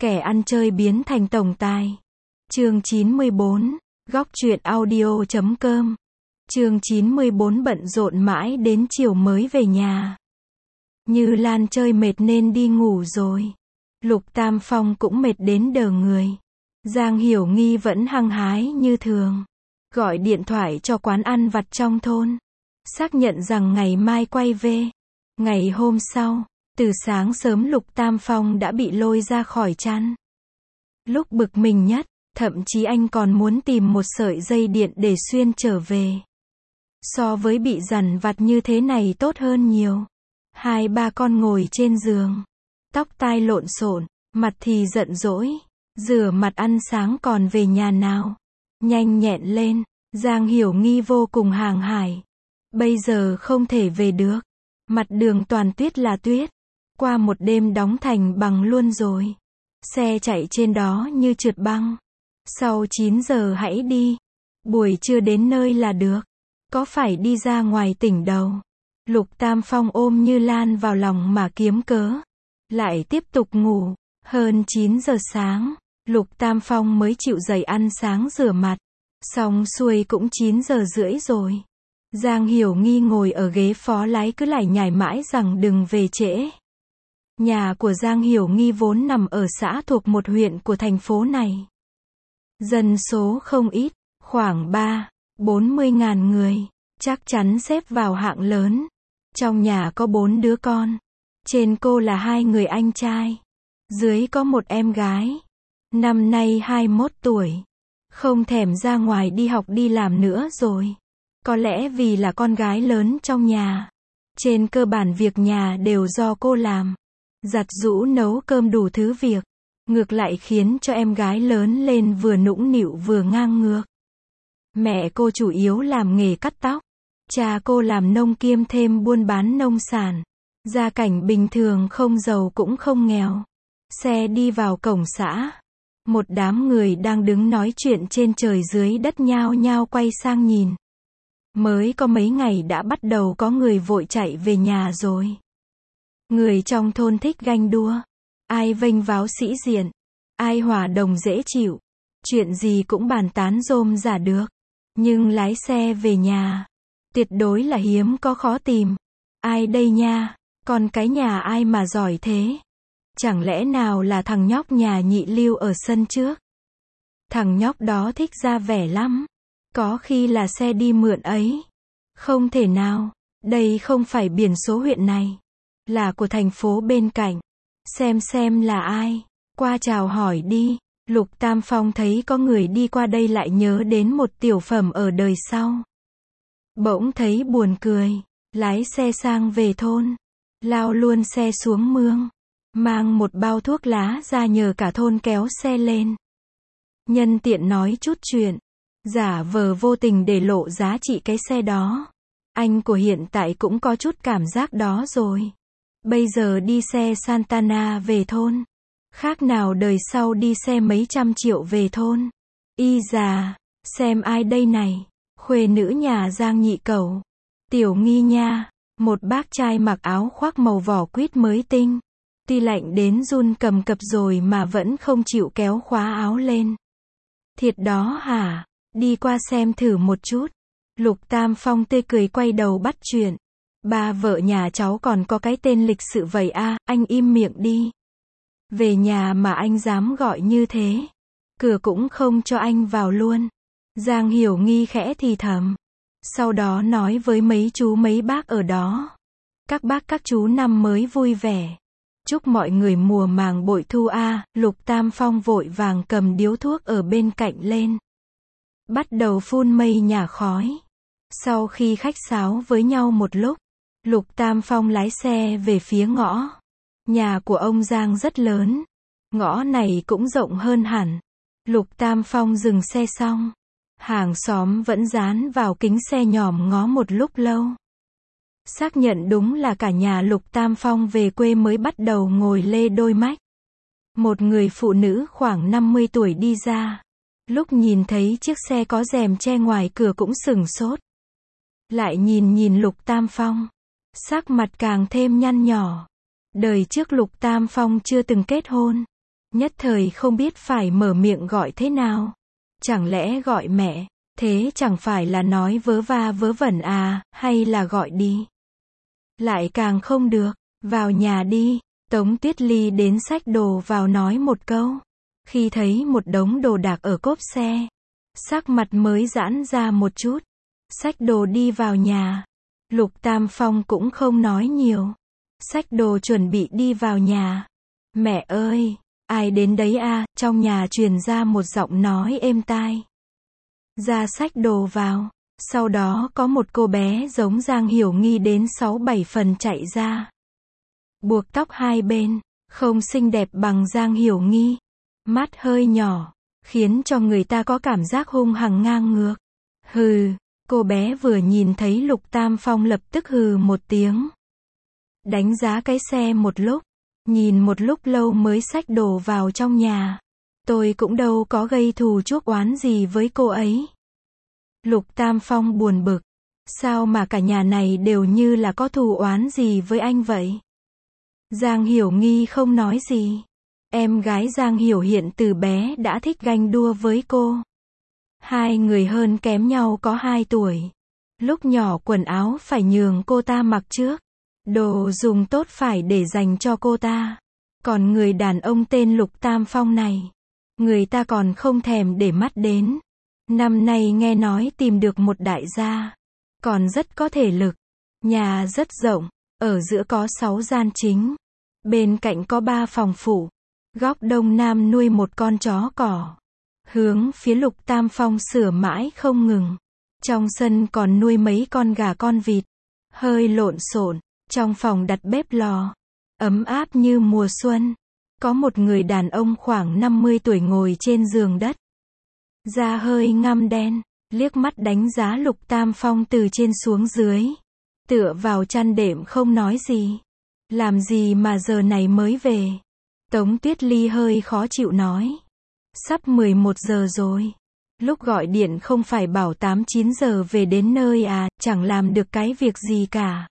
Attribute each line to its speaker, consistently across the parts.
Speaker 1: Kẻ ăn chơi biến thành tổng tài. Chương 94, góc truyện audio.com. Chương 94 bận rộn mãi đến chiều mới về nhà. Như Lan chơi mệt nên đi ngủ rồi. Lục Tam Phong cũng mệt đến đờ người. Giang Hiểu Nghi vẫn hăng hái như thường. Gọi điện thoại cho quán ăn vặt trong thôn. Xác nhận rằng ngày mai quay về. Ngày hôm sau, từ sáng sớm Lục Tam Phong đã bị lôi ra khỏi chăn. Lúc bực mình nhất, thậm chí anh còn muốn tìm một sợi dây điện để xuyên trở về. So với bị dằn vặt như thế này tốt hơn nhiều. Hai ba con ngồi trên giường. Tóc tai lộn xộn, mặt thì giận dỗi. Rửa mặt ăn sáng còn về nhà nào. Nhanh nhẹn lên, Giang Hiểu Nghi vô cùng hàng hải. Bây giờ không thể về được. Mặt đường toàn tuyết là tuyết. Qua một đêm đóng thành bằng luôn rồi. Xe chạy trên đó như trượt băng. Sau 9 giờ hãy đi. Buổi trưa đến nơi là được. Có phải đi ra ngoài tỉnh đâu. Lục Tam Phong ôm Như Lan vào lòng mà kiếm cớ. Lại tiếp tục ngủ. Hơn 9 giờ sáng, Lục Tam Phong mới chịu dậy ăn sáng rửa mặt. Xong xuôi cũng 9 giờ rưỡi rồi. Giang Hiểu Nghi ngồi ở ghế phó lái cứ lải nhải mãi rằng đừng về trễ. Nhà của Giang Hiểu Nghi vốn nằm ở xã thuộc một huyện của thành phố này. Dân số không ít, khoảng 40 ngàn người, chắc chắn xếp vào hạng lớn. Trong nhà có 4 đứa con. Trên cô là 2 người anh trai. Dưới có một em gái. Năm nay 21 tuổi. Không thèm ra ngoài đi học đi làm nữa rồi. Có lẽ vì là con gái lớn trong nhà. Trên cơ bản việc nhà đều do cô làm. Giặt giũ nấu cơm đủ thứ việc. Ngược lại khiến cho em gái lớn lên vừa nũng nịu vừa ngang ngược. Mẹ cô chủ yếu làm nghề cắt tóc. Cha cô làm nông kiêm thêm buôn bán nông sản. Gia cảnh bình thường không giàu cũng không nghèo. Xe đi vào cổng xã. Một đám người đang đứng nói chuyện trên trời dưới đất nhao nhao quay sang nhìn. Mới có mấy ngày đã bắt đầu có người vội chạy về nhà rồi. Người trong thôn thích ganh đua. Ai vênh váo sĩ diện. Ai hòa đồng dễ chịu. Chuyện gì cũng bàn tán rôm rả được. Nhưng lái xe về nhà. Tuyệt đối là hiếm có khó tìm. Ai đây nha? Còn cái nhà ai mà giỏi thế? Chẳng lẽ nào là thằng nhóc nhà nhị Lưu ở sân trước? Thằng nhóc đó thích ra vẻ lắm. Có khi là xe đi mượn ấy. Không thể nào. Đây không phải biển số huyện này. Là của thành phố bên cạnh. Xem là ai. Qua chào hỏi đi. Lục Tam Phong thấy có người đi qua đây lại nhớ đến một tiểu phẩm ở đời sau. Bỗng thấy buồn cười. Lái xe sang về thôn. Lao luôn xe xuống mương. Mang một bao thuốc lá ra nhờ cả thôn kéo xe lên. Nhân tiện nói chút chuyện. Giả vờ vô tình để lộ giá trị cái xe đó. Anh của hiện tại cũng có chút cảm giác đó rồi. Bây giờ đi xe Santana về thôn. Khác nào đời sau đi xe mấy trăm triệu về thôn. Y già, xem ai đây này. Khuê nữ nhà Giang nhị cẩu. Tiểu Nghi nha. Một bác trai mặc áo khoác màu vỏ quýt mới tinh. Tuy lạnh đến run cầm cập rồi mà vẫn không chịu kéo khóa áo lên. Thiệt đó hả? Đi qua xem thử một chút. Lục Tam Phong tươi cười quay đầu bắt chuyện. Ba vợ nhà cháu còn có cái tên lịch sự vậy à, anh im miệng đi. Về nhà mà anh dám gọi như thế. Cửa cũng không cho anh vào luôn. Giang Hiểu Nghi khẽ thì thầm. Sau đó nói với mấy chú mấy bác ở đó. Các bác các chú năm mới vui vẻ. Chúc mọi người mùa màng bội thu a. Lục Tam Phong vội vàng cầm điếu thuốc ở bên cạnh lên. Bắt đầu phun mây nhả khói. Sau khi khách sáo với nhau một lúc, Lục Tam Phong lái xe về phía ngõ. Nhà của ông Giang rất lớn. Ngõ này cũng rộng hơn hẳn. Lục Tam Phong dừng xe xong. Hàng xóm vẫn dán vào kính xe nhòm ngó một lúc lâu. Xác nhận đúng là cả nhà Lục Tam Phong về quê mới bắt đầu ngồi lê đôi mách. Một người phụ nữ khoảng 50 tuổi đi ra. Lúc nhìn thấy chiếc xe có rèm che ngoài cửa cũng sửng sốt. Lại nhìn Lục Tam Phong. Sắc mặt càng thêm nhăn nhỏ. Đời trước Lục Tam Phong chưa từng kết hôn. Nhất thời không biết phải mở miệng gọi thế nào. Chẳng lẽ gọi mẹ, thế chẳng phải là nói vớ va vớ vẩn à, hay là gọi đi. Lại càng không được, vào nhà đi. Tống Tuyết Ly đến xách đồ vào nói một câu. Khi thấy một đống đồ đạc ở cốp xe, sắc mặt mới giãn ra một chút. Xách đồ đi vào nhà. Lục Tam Phong cũng không nói nhiều. Xách đồ chuẩn bị đi vào nhà. Mẹ ơi, ai đến đấy à, trong nhà truyền ra một giọng nói êm tai. Ra xách đồ vào. Sau đó có một cô bé giống Giang Hiểu Nghi đến 6-7 phần chạy ra. Buộc tóc hai bên, không xinh đẹp bằng Giang Hiểu Nghi. Mắt hơi nhỏ, khiến cho người ta có cảm giác hung hăng ngang ngược. Hừ, cô bé vừa nhìn thấy Lục Tam Phong lập tức hừ một tiếng. Đánh giá cái xe một lúc, nhìn một lúc lâu mới xách đồ vào trong nhà. Tôi cũng đâu có gây thù chuốc oán gì với cô ấy. Lục Tam Phong buồn bực. Sao mà cả nhà này đều như là có thù oán gì với anh vậy? Giang Hiểu Nghi không nói gì. Em gái Giang Hiểu Hiện từ bé đã thích ganh đua với cô. Hai người hơn kém nhau có 2 tuổi. Lúc nhỏ quần áo phải nhường cô ta mặc trước. Đồ dùng tốt phải để dành cho cô ta. Còn người đàn ông tên Lục Tam Phong này, người ta còn không thèm để mắt đến. Năm nay nghe nói tìm được một đại gia, còn rất có thể lực. Nhà rất rộng, ở giữa có 6 gian chính. Bên cạnh có 3 phòng phụ. Góc đông nam nuôi một con chó cỏ. Hướng phía Lục Tam Phong sửa mãi không ngừng. Trong sân còn nuôi mấy con gà con vịt. Hơi lộn xộn. Trong phòng đặt bếp lò. Ấm áp như mùa xuân. Có một người đàn ông khoảng 50 tuổi ngồi trên giường đất. Da hơi ngăm đen. Liếc mắt đánh giá Lục Tam Phong từ trên xuống dưới. Tựa vào chăn đệm không nói gì. Làm gì mà giờ này mới về? Tống Tuyết Ly hơi khó chịu nói. Sắp 11 giờ rồi. Lúc gọi điện không phải bảo 8-9 giờ về đến nơi à, chẳng làm được cái việc gì cả.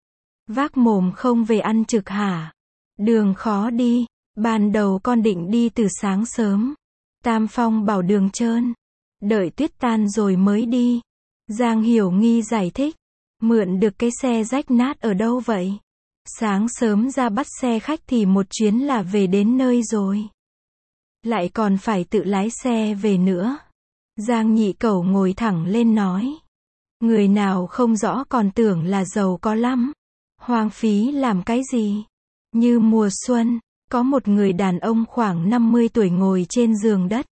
Speaker 1: Vác mồm không về ăn trực hả? Đường khó đi. Ban đầu con định đi từ sáng sớm. Tam Phong bảo đường trơn. Đợi tuyết tan rồi mới đi. Giang Hiểu Nghi giải thích. Mượn được cái xe rách nát ở đâu vậy? Sáng sớm ra bắt xe khách thì một chuyến là về đến nơi rồi. Lại còn phải tự lái xe về nữa. Giang Nhị Cẩu ngồi thẳng lên nói. Người nào không rõ còn tưởng là giàu có lắm. Hoang phí làm cái gì? Như mùa xuân, có một người đàn ông khoảng 50 tuổi ngồi trên giường đất.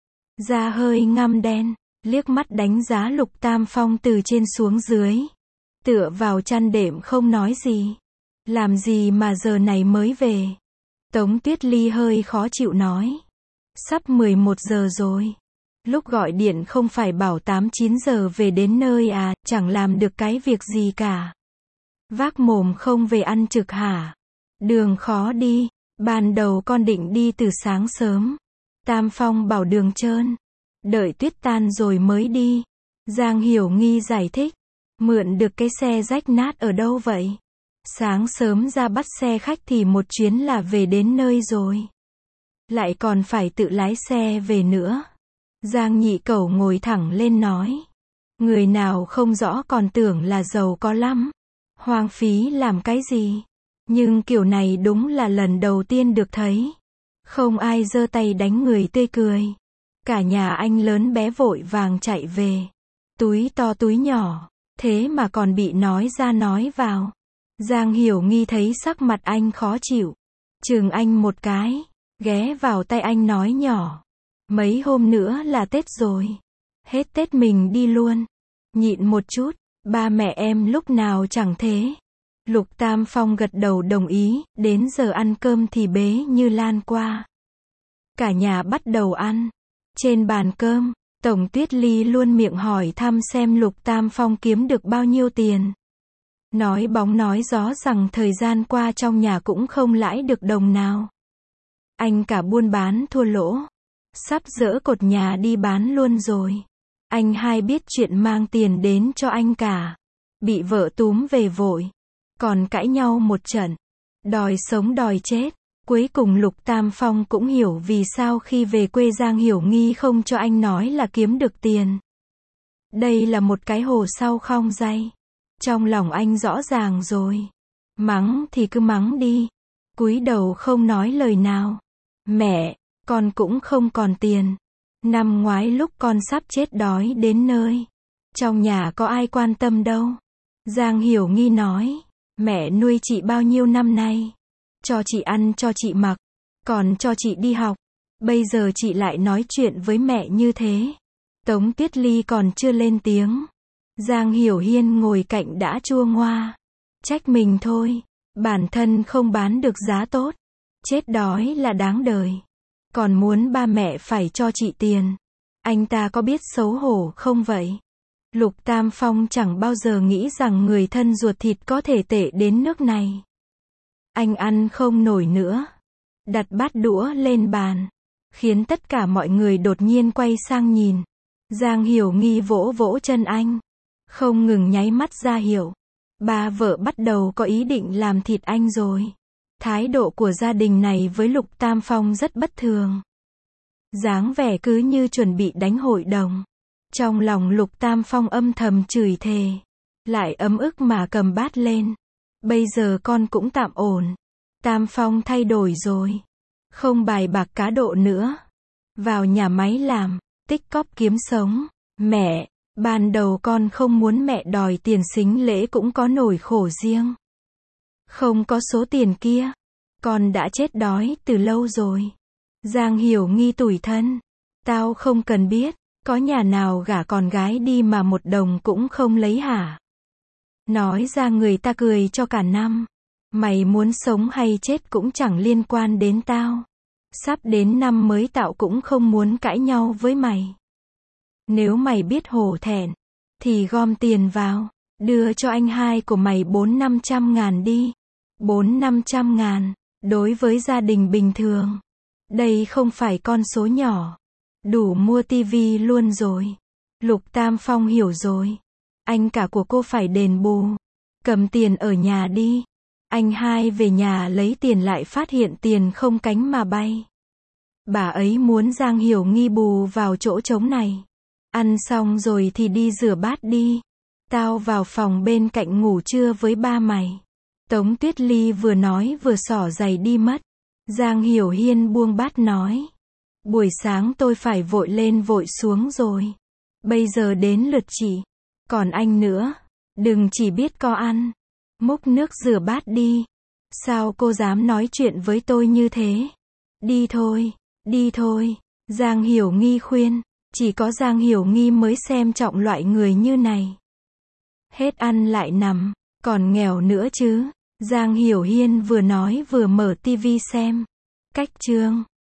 Speaker 1: Da hơi ngăm đen, liếc mắt đánh giá Lục Tam Phong từ trên xuống dưới. Tựa vào chăn đệm không nói gì. Làm gì mà giờ này mới về? Tống Tuyết Ly hơi khó chịu nói. Sắp 11 giờ rồi. Lúc gọi điện không phải bảo 8-9 giờ về đến nơi à, chẳng làm được cái việc gì cả. Vác mồm không về ăn trực hả? Đường khó đi. Ban đầu con định đi từ sáng sớm. Tam Phong bảo đường trơn. Đợi tuyết tan rồi mới đi. Giang Hiểu Nghi giải thích. Mượn được cái xe rách nát ở đâu vậy? Sáng sớm ra bắt xe khách thì một chuyến là về đến nơi rồi. Lại còn phải tự lái xe về nữa. Giang Nhị Cẩu ngồi thẳng lên nói. Người nào không rõ còn tưởng là giàu có lắm. Hoang phí làm cái gì? Nhưng kiểu này đúng là lần đầu tiên được thấy. Không ai giơ tay đánh người tươi cười. Cả nhà anh lớn bé vội vàng chạy về. Túi to túi nhỏ. Thế mà còn bị nói ra nói vào. Giang Hiểu Nghi thấy sắc mặt anh khó chịu. Chừng anh một cái. Ghé vào tay anh nói nhỏ. Mấy hôm nữa là Tết rồi. Hết Tết mình đi luôn. Nhịn một chút. Ba mẹ em lúc nào chẳng thế. Lục Tam Phong gật đầu đồng ý. Đến giờ ăn cơm thì bế như lan qua. Cả nhà bắt đầu ăn. Trên bàn cơm, Tổng Tuyết Ly luôn miệng hỏi thăm xem Lục Tam Phong kiếm được bao nhiêu tiền. Nói bóng nói gió rằng thời gian qua trong nhà cũng không lãi được đồng nào. Anh cả buôn bán thua lỗ. Sắp dỡ cột nhà đi bán luôn rồi. Anh hai biết chuyện mang tiền đến cho anh cả. Bị vợ túm về vội. Còn cãi nhau một trận. Đòi sống đòi chết. Cuối cùng Lục Tam Phong cũng hiểu vì sao khi về quê Giang Hiểu Nghi không cho anh nói là kiếm được tiền. Đây là một cái hồ sau khong day. Trong lòng anh rõ ràng rồi. Mắng thì cứ mắng đi. Cúi đầu không nói lời nào. Mẹ, con cũng không còn tiền. Năm ngoái lúc con sắp chết đói đến nơi. Trong nhà có ai quan tâm đâu. Giang Hiểu Nghi nói. Mẹ nuôi chị bao nhiêu năm nay. Cho chị ăn cho chị mặc. Còn cho chị đi học. Bây giờ chị lại nói chuyện với mẹ như thế. Tống Tuyết Ly còn chưa lên tiếng. Giang Hiểu Hiên ngồi cạnh đã chua ngoa. Trách mình thôi. Bản thân không bán được giá tốt. Chết đói là đáng đời. Còn muốn ba mẹ phải cho chị tiền. Anh ta có biết xấu hổ không vậy? Lục Tam Phong chẳng bao giờ nghĩ rằng người thân ruột thịt có thể tệ đến nước này. Anh ăn không nổi nữa. Đặt bát đũa lên bàn. Khiến tất cả mọi người đột nhiên quay sang nhìn. Giang Hiểu Nghi vỗ vỗ chân anh. Không ngừng nháy mắt ra hiệu. Ba vợ bắt đầu có ý định làm thịt anh rồi. Thái độ của gia đình này với Lục Tam Phong rất bất thường. Dáng vẻ cứ như chuẩn bị đánh hội đồng. Trong lòng Lục Tam Phong âm thầm chửi thề. Lại ấm ức mà cầm bát lên. Bây giờ con cũng tạm ổn. Tam Phong thay đổi rồi. Không bài bạc cá độ nữa. Vào nhà máy làm, tích cóp kiếm sống. Mẹ, ban đầu con không muốn mẹ đòi tiền sính lễ cũng có nỗi khổ riêng. Không có số tiền kia. Con đã chết đói từ lâu rồi. Giang Hiểu Nghi tủi thân. Tao không cần biết. Có nhà nào gả con gái đi mà một đồng cũng không lấy hả? Nói ra người ta cười cho cả năm. Mày muốn sống hay chết cũng chẳng liên quan đến tao. Sắp đến năm mới tạo cũng không muốn cãi nhau với mày. Nếu mày biết hổ thẹn, thì gom tiền vào. Đưa cho anh hai của mày 400-500 ngàn đi. 400-500 ngàn. Đối với gia đình bình thường. Đây không phải con số nhỏ. Đủ mua tivi luôn rồi. Lục Tam Phong hiểu rồi. Anh cả của cô phải đền bù. Cầm tiền ở nhà đi. Anh hai về nhà lấy tiền lại phát hiện tiền không cánh mà bay. Bà ấy muốn Giang Hiểu Nghi bù vào chỗ trống này. Ăn xong rồi thì đi rửa bát đi. Tao vào phòng bên cạnh ngủ trưa với ba mày. Tống Tuyết Ly vừa nói vừa xỏ giày đi mất. Giang Hiểu Hiên buông bát nói. Buổi sáng tôi phải vội lên vội xuống rồi. Bây giờ đến lượt chị. Còn anh nữa. Đừng chỉ biết có ăn. Múc nước rửa bát đi. Sao cô dám nói chuyện với tôi như thế? Đi thôi, đi thôi. Giang Hiểu Nghi khuyên. Chỉ có Giang Hiểu Nghi mới xem trọng loại người như này. Hết ăn lại nằm. Còn nghèo nữa chứ. Giang Hiểu Hiên vừa nói vừa mở tivi xem. Cách chương